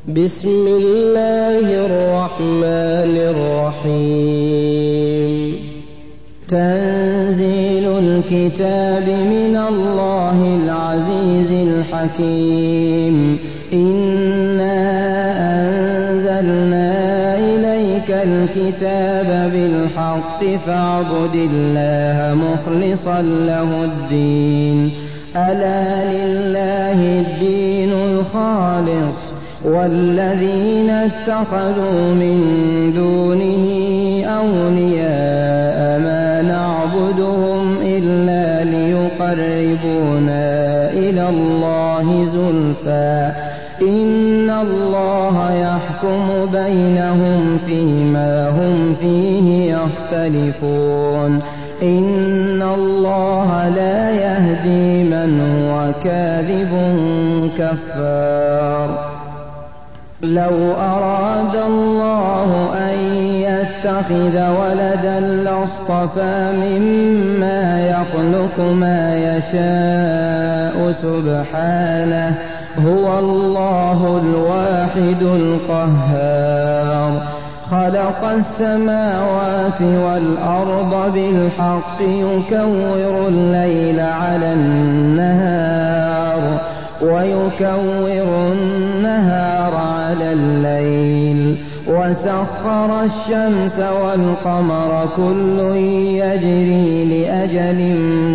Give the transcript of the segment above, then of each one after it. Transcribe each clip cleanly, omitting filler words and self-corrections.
بسم الله الرحمن الرحيم. تنزيل الكتاب من الله العزيز الحكيم. إنا أنزلنا إليك الكتاب بالحق فاعبد الله مخلصا له الدين. ألا لله الدين الخالص والذين اتخذوا من دونه أولياء ما نعبدهم إلا ليقربونا إلى الله زلفى إن الله يحكم بينهم فيما هم فيه يختلفون. إن الله لا يهدي من هو كاذب كفار. لو أراد الله أن يتخذ ولدا لاصطفى مما يخلق ما يشاء سبحانه هو الله الواحد القهار. خلق السماوات والأرض بالحق يكور الليل على النهار ويكور النهار على الليل وسخر الشمس والقمر كل يجري لأجل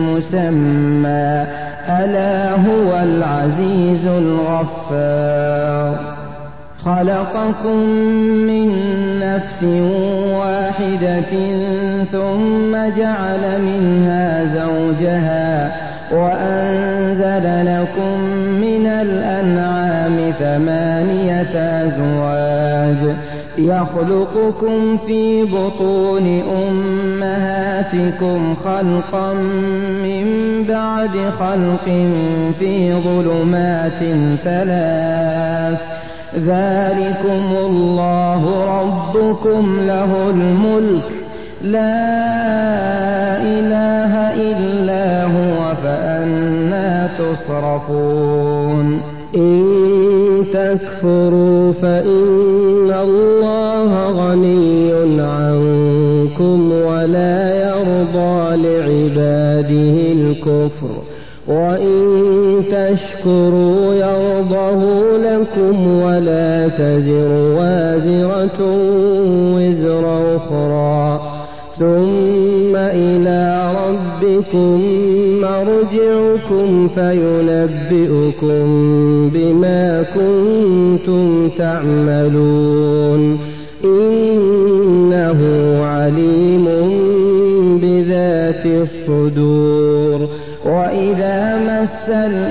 مسمى ألا هو العزيز الغفار. خلقكم من نفس واحدة ثم جعل منها زوجها وأنزل لكم من الأنعام 8 أزواج يخلقكم في بطون أمهاتكم خلقا من بعد خلق في ظلمات 3 ذلكم الله ربكم له الملك لا إله إلا هو فأنى تصرفون. إن تكفروا فإن الله غني عنكم ولا يرضى لعباده الكفر وإن تشكروا يرضه لكم ولا تزر وازرة وزر أخرى ثم إلى ربكم مرجعكم فينبئكم بما كنتم تعملون. إنه عليم بذات الصدور. وإذا مس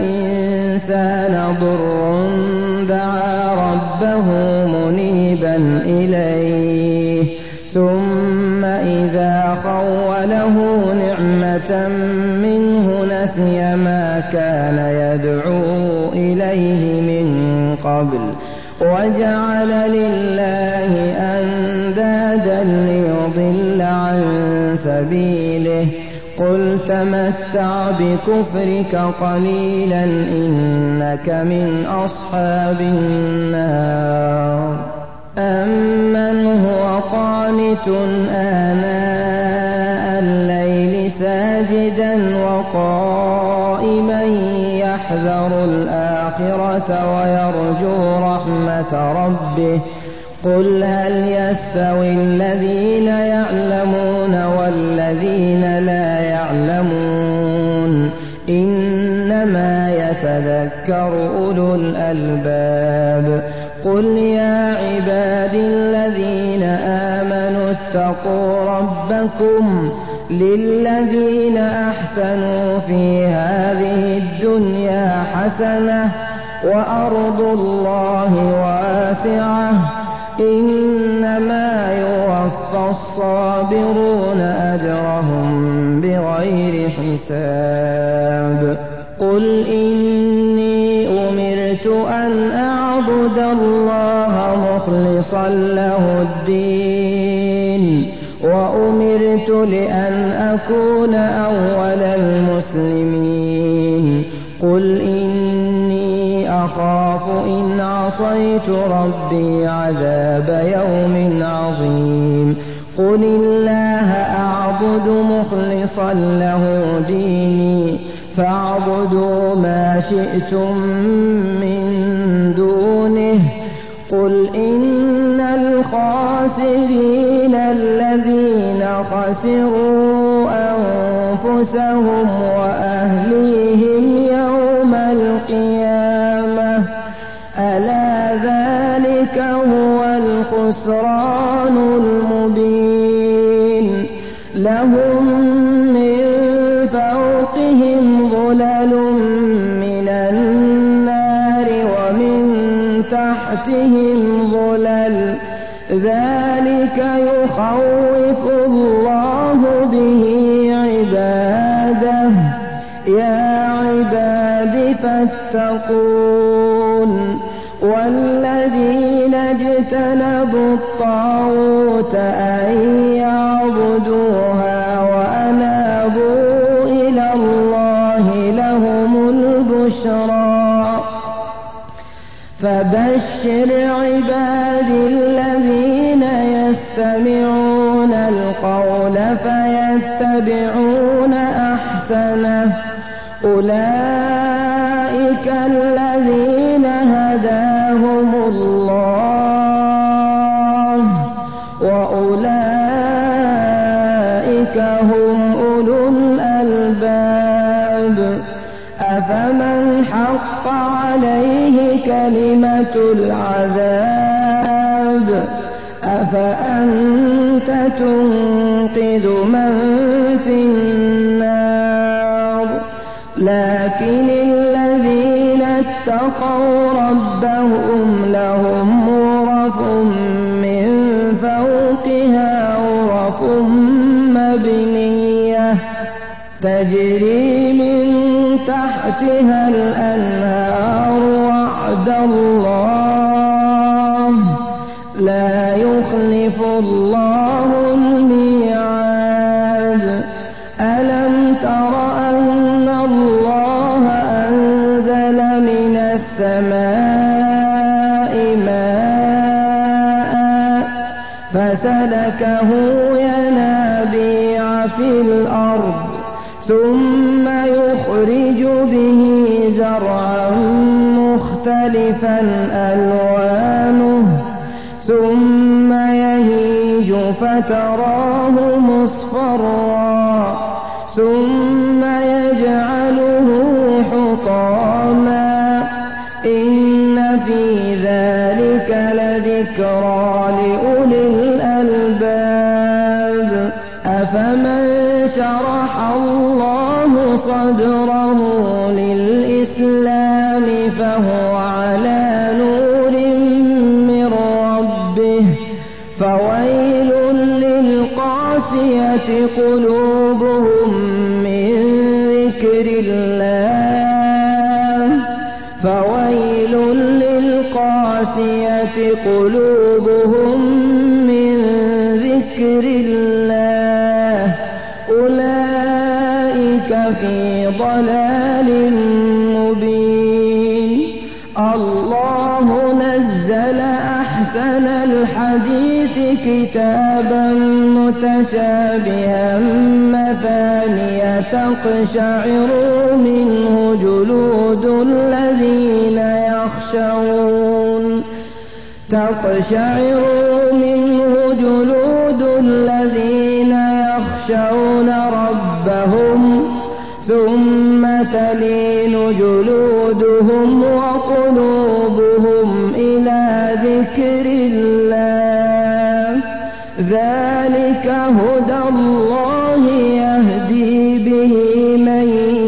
الإنسان ضر دعا ربه منيبا إليه ثم إذا خوله نعمة منه نسي ما كان يدعو إليه من قبل وجعل لله أندادا ليضل عن سبيله. قل تمتع بكفرك قليلا إنك من أصحاب النار. أمن هو قانت آناء الليل ساجدا وقائما يحذر الآخرة ويرجو رحمة ربه قل هل يستوي الذين يعلمون والذين لا يعلمون إنما يتذكر أولو الألباب. قل يا عبادي الذين آمنوا اتقوا ربكم للذين أحسنوا في هذه الدنيا حسنة وأرض الله واسعة إنما يوفى الصابرون أجرهم بغير حساب. قل إني أمرت أن أعبد الله مخلصا له الدين وأمرت لأن أكون أول المسلمين. قل إني أخاف إن عصيت ربي عذاب يوم عظيم قل الله أعبد مخلصا له ديني فاعبدوا ما شئتم من دونه قل إن الخاسرين الذين خسروا أنفسهم وأهليهم يوم القيامة ألا ذلك هو الخسران المبين لهم من فوقهم ظلل من النار ومن تحتهم ظلل ذلك يخوف الله به عباده يا عباد فاتقون والذين اجتنبوا الطاغوت أن يعبدوها وأنابوا إلى الله لهم البشرى فبشر عبادي الذين يستمعون القول فيتبعون أحسنه أولئك الذين هداهم الله وأولئك هم أولو الألباب أفمن حق عليه كلمة العذاب أفأنت تنقذ من في النار لكن الذين اتقوا ربهم لهم غرف من فوقها غرف مبنية تجري من تحتها الأنهار وعد الله لا يخلف الله الميعاد ألم تر أن الله أنزل من السماء ماء فسلكه ينابيع في الأرض ثم يخرج به زرعا مختلفا ألوانه ثم يهيج فتراه مصفرا ثم يجعله حطاما إن في ذلك لذكرى لأولي الألباب أفمن شرح الله صدره للإسلام فهو على نور من ربه فويل للقاسية قلوبهم من ذكر الله فويل للقاسية قلوبهم من ذكر الله أولئك في ضلال مبين الله نزل أحسن الحديث كتابا متشابها مثانية تقشعر منه جلود الذين يخشون ربهم ثم تلين جلودهم وقلوبهم إلى ذكر الله ذلك هدى الله يهدي به من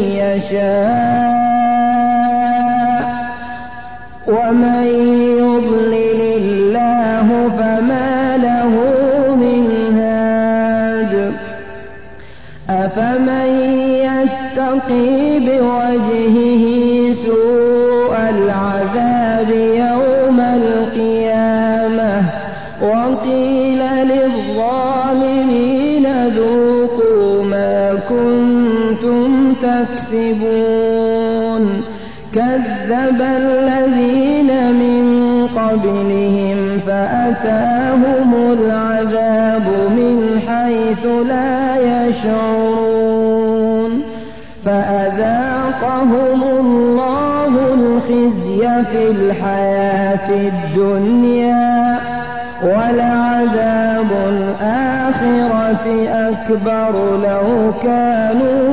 يشاء ومن يضلل الله فما له من هاد أفمن يتقي بوجهه سوء العذاب يوم القيامة وقيل للظالمين ذوقوا ما كنتم تكسبون كذب الذين من قبلهم فأتاهم العذاب من حيث لا يشعرون فأذاقهم الله الخزي في الحياة الدنيا ولعذاب الآخرة أكبر لو كانوا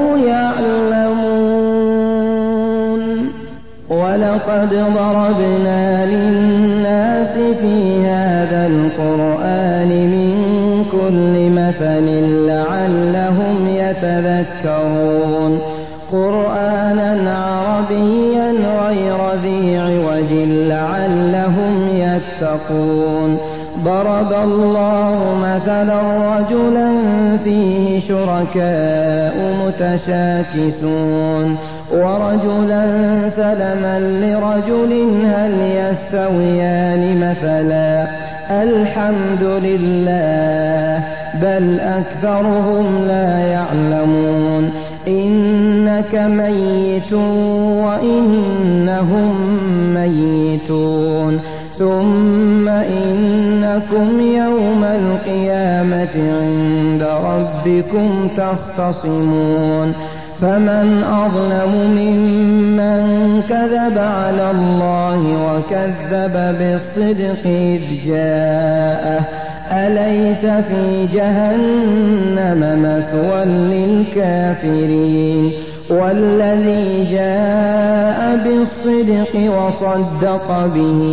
يعلمون ولقد ضربنا للناس في هذا القرآن من كل مثل لعلهم يتذكرون قرآنا عربيا غير ذي عوج لعلهم يتقون ضرب الله مثلا رجلا فيه شركاء متشاكسون ورجلا سلما لرجل هل يستويان مثلا الحمد لله بل أكثرهم لا يعلمون إنك ميت وإنهم ميتون ثم إنكم يوم القيامة عند ربكم تختصمون فمن أظلم ممن كذب على الله وكذب بالصدق إذ جاءه أليس في جهنم مثوى للكافرين والذي جاء بالصدق وصدق به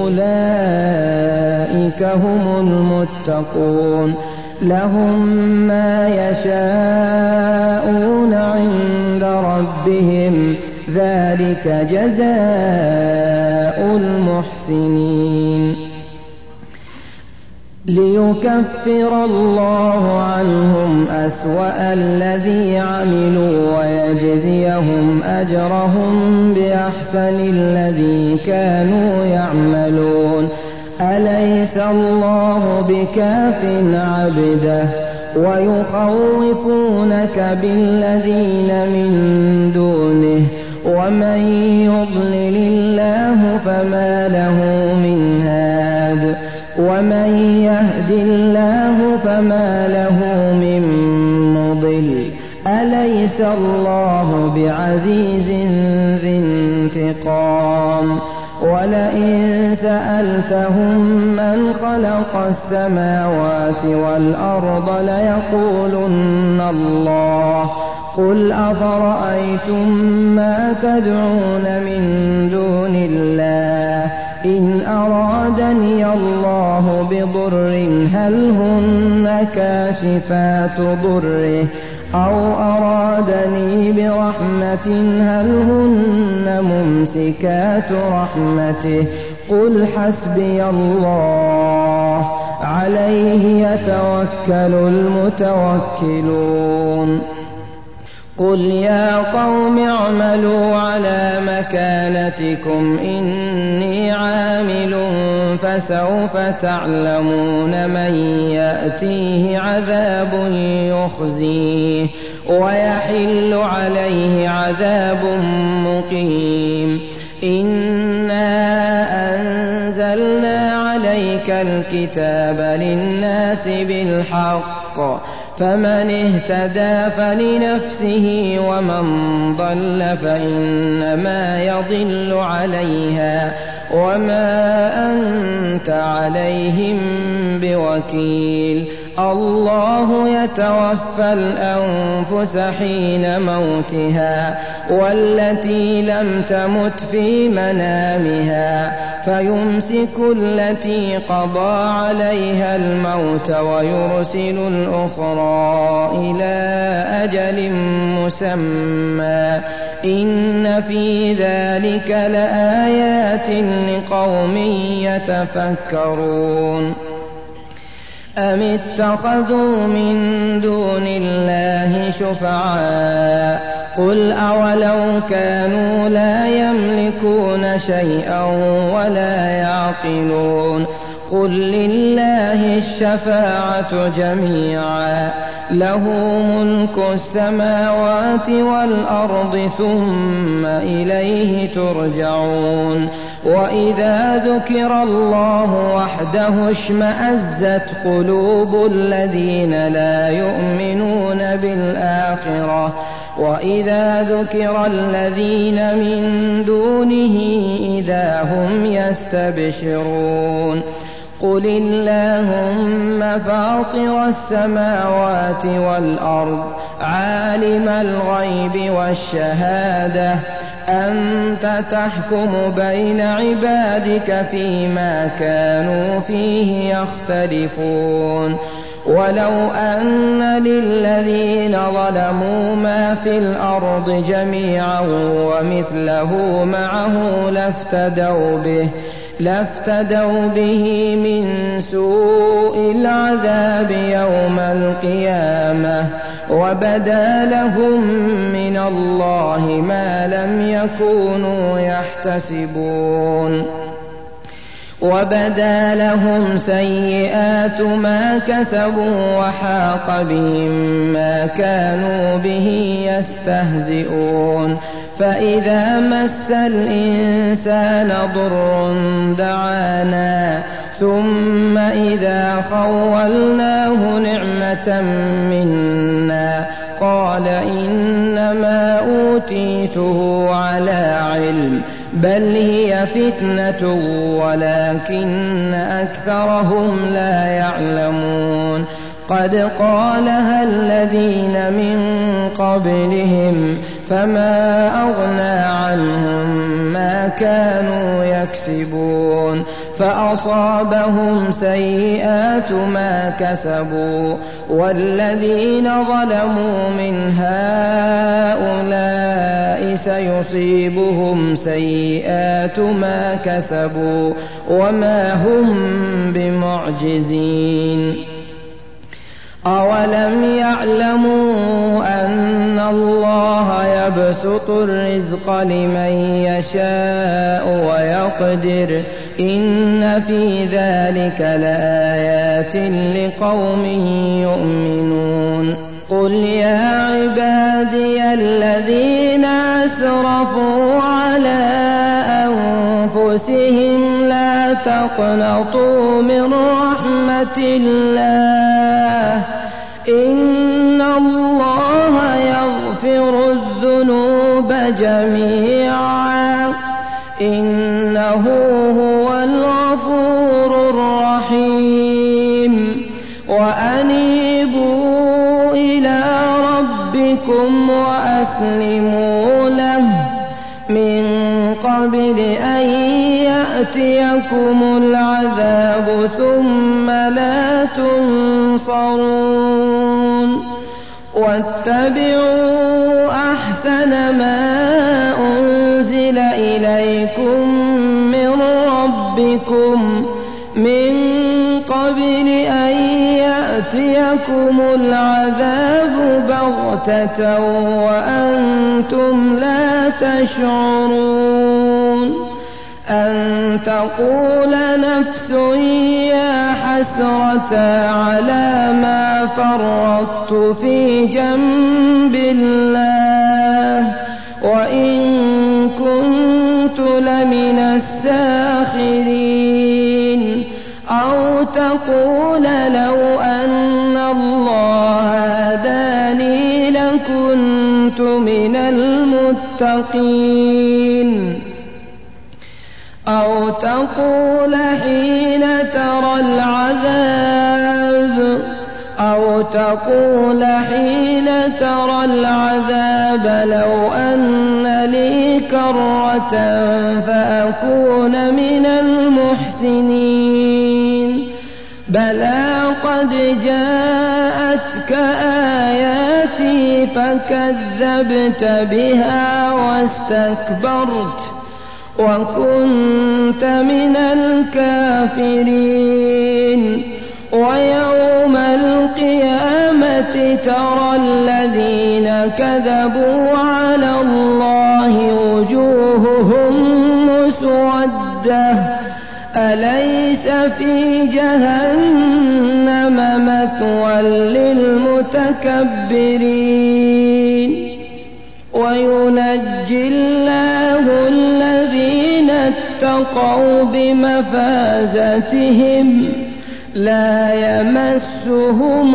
أولئك هم المتقون لهم ما يشاءون عند ربهم ذلك جزاء المحسنين ليكفر الله عنهم أسوأ الذي عملوا ويجزيهم أجرهم بأحسن الذي كانوا يعملون أليس الله بكاف عبده ويخوفونك بالذين من دونه ومن يضلل الله فما له من هاد ومن يهد الله فما له من مضل أليس الله بعزيز ذي انتقام ولئن سألتهم من خلق السماوات والأرض ليقولن الله قل أفرأيتم ما تدعون من دون الله إن أرادني الله بضر هل هن كاشفات ضره أو أرادني برحمة هل هن ممسكات رحمته قل حسبي الله عليه يتوكل المتوكلون قل يا قوم اعملوا على مكانتكم إني عامل فسوف تعلمون من يأتيه عذاب يخزيه ويحل عليه عذاب مقيم إنا أنزلنا عليك الكتاب للناس بالحق فمن اهتدى فلنفسه ومن ضل فإنما يضل عليها وما أنت عليهم بوكيل الله يتوفى الأنفس حين موتها والتي لم تمت في منامها فيمسك التي قضى عليها الموت ويرسل الأخرى إلى أجل مسمى إن في ذلك لآيات لقوم يتفكرون أم اتخذوا من دون الله شفعاء قل أولو كانوا لا يملكون شيئا ولا يعقلون قل لله الشفاعة جميعا له ملك السماوات والأرض ثم إليه ترجعون وإذا ذكر الله وحده اشمأزت قلوب الذين لا يؤمنون بالآخرة وإذا ذكر الذين من دونه إذا هم يستبشرون قل اللهم فاطر السماوات والأرض عالم الغيب والشهادة أنت تحكم بين عبادك فيما كانوا فيه يختلفون ولو أن للذين ظلموا ما في الأرض جميعا ومثله معه لافتدوا به من سوء العذاب يوم القيامة وبدا لهم من الله ما لم يكونوا يحتسبون وبدا لهم سيئات ما كسبوا وحاق بهم ما كانوا به يستهزئون فإذا مس الإنسان ضر دعانا ثم إذا خولناه نعمة منا قال إنما أوتيته على علم بل هي فتنة ولكن أكثرهم لا يعلمون قد قالها الذين من قبلهم فما أغنى عنهم ما كانوا يكسبون فأصابهم سيئات ما كسبوا والذين ظلموا من هؤلاء سيصيبهم سيئات ما كسبوا وما هم بمعجزين أولم يعلموا أن الله يبسط الرزق لمن يشاء ويقدر إن في ذلك لآيات لقوم يؤمنون قل يا عبادي الذين أسرفوا على أنفسهم لا تقنطوا من رحمة الله إن الله يغفر الذنوب جميعا إنه هو الغفور الرحيم وأنيبوا إلى ربكم وأسلموا له من قبل أن يأتيكم العذاب ثم لا تنصرون واتبعوا أحسن ما أنزل إليكم من ربكم من قبل أن يأتيكم العذاب بغتة وأنتم لا تشعرون أن تقول نفس يا حسرة على ما فرطت في جنب الله وإن كنت لمن الساخرين أو تقول لو أن الله هداني لكنت من المتقين أو تقول حين ترى العذاب لو أن لي كرة فأكون من المحسنين بلى قد جاءتك آياتي فكذبت بها واستكبرت وكنت من الكافرين ويوم القيامة ترى الذين كذبوا على الله وجوههم مسودة أليس في جهنم مثوى للمتكبرين وينجي الله الذين اتقوا بمفازتهم لا يمسهم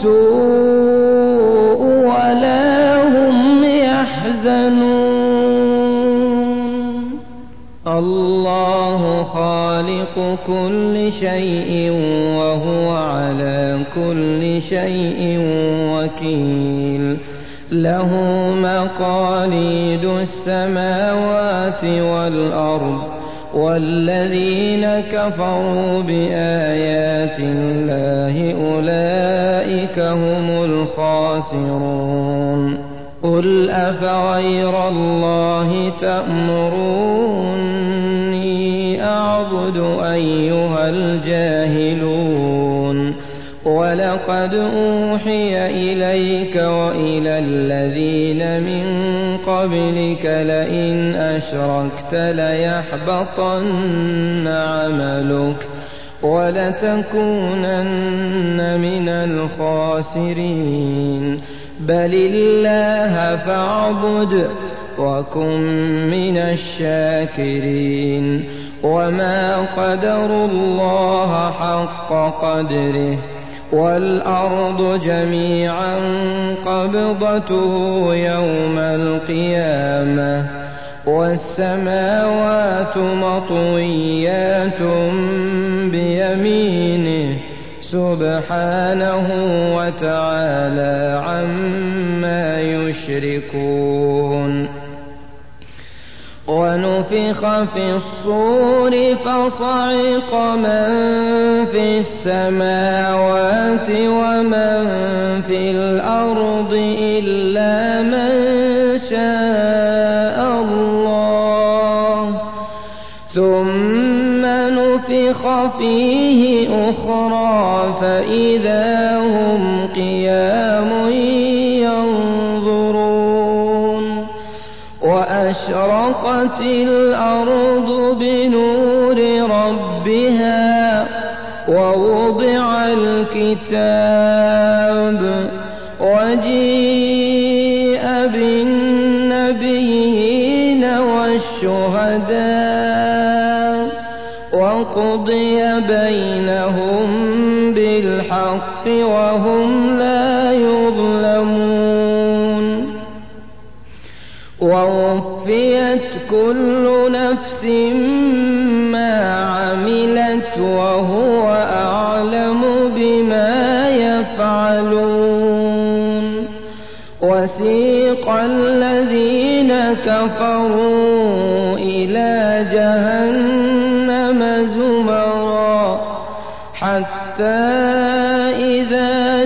السوء ولا هم يحزنون الله خالق كل شيء وهو على كل شيء وكيل له مقاليد السماوات والأرض والذين كفروا بآيات الله أولئك هم الخاسرون قل أفغير الله تأمروني أعبد أيها الجاهلون ولقد أوحي إليك وإلى الذين من قبلك لئن أشركت ليحبطن عملك ولتكونن من الخاسرين بل الله فاعبد وكن من الشاكرين وما قدروا الله حق قدره والأرض جميعا قبضته يوم القيامة والسماوات مطويات بيمينه سبحانه وتعالى عما يشركون ونفخ في الصور فصعق من في السماوات ومن في الأرض إلا من شاء الله ثم نفخ فيه أخرى فإذا هم قيام ينظرون وأشرقت الأرض بنور ربها ووضع الكتاب وجيء بالنبيين والشهداء وقضي بينهم بالحق وهم لا يظلمون ووفيت كل نفس ما عملت وهو أعلم بما يفعلون وسيق الذين كفروا إلى جهنم زمرا حتى إذا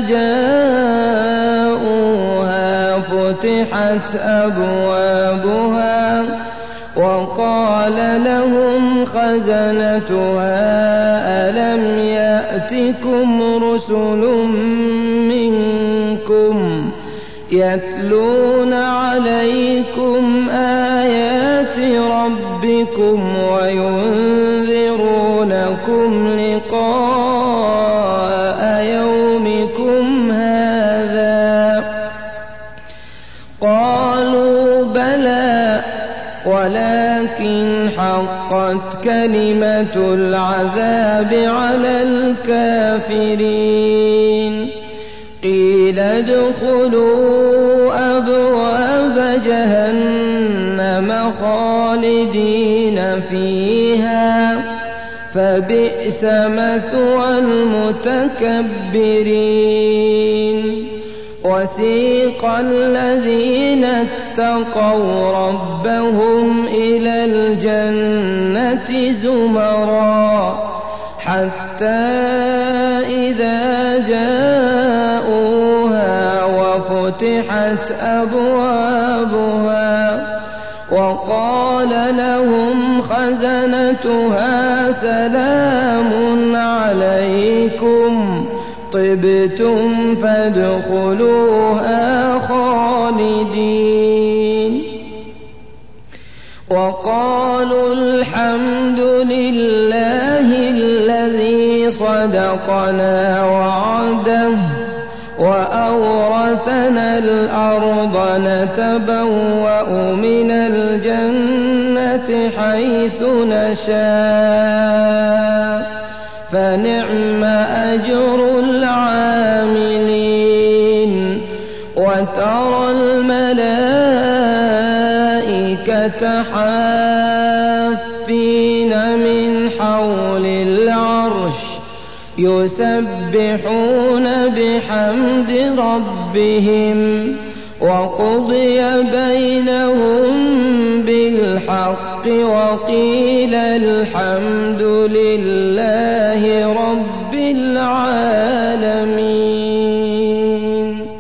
جاءوها فتحت أبوابها وقال لهم خزنتها ألم يأتكم رسل منكم يتلون عليكم آيات ربكم وينذرونكم لقاء يومكم هذا قالوا بلى ولكن حقت كلمة العذاب على الكافرين قيل ادخلوا أبواب جهنم خالدين فيها فبئس مثوى المتكبرين وسيق الذين اتقوا ربهم إلى الجنة زمرا حتى إذا جاءوها وفتحت أبوابها وقال لهم خزنتها سلام عليكم طبتم فادخلوها خالدين وقالوا الحمد لله الذي صدقنا وعده وأورثنا الأرض نتبوأ من الجنة حيث نشاء فنعم أجر العاملين وترى الملائكة حافين من حول العرش يسبحون بحمد ربهم وقضي بينهم بالحق وقيل الحمد لله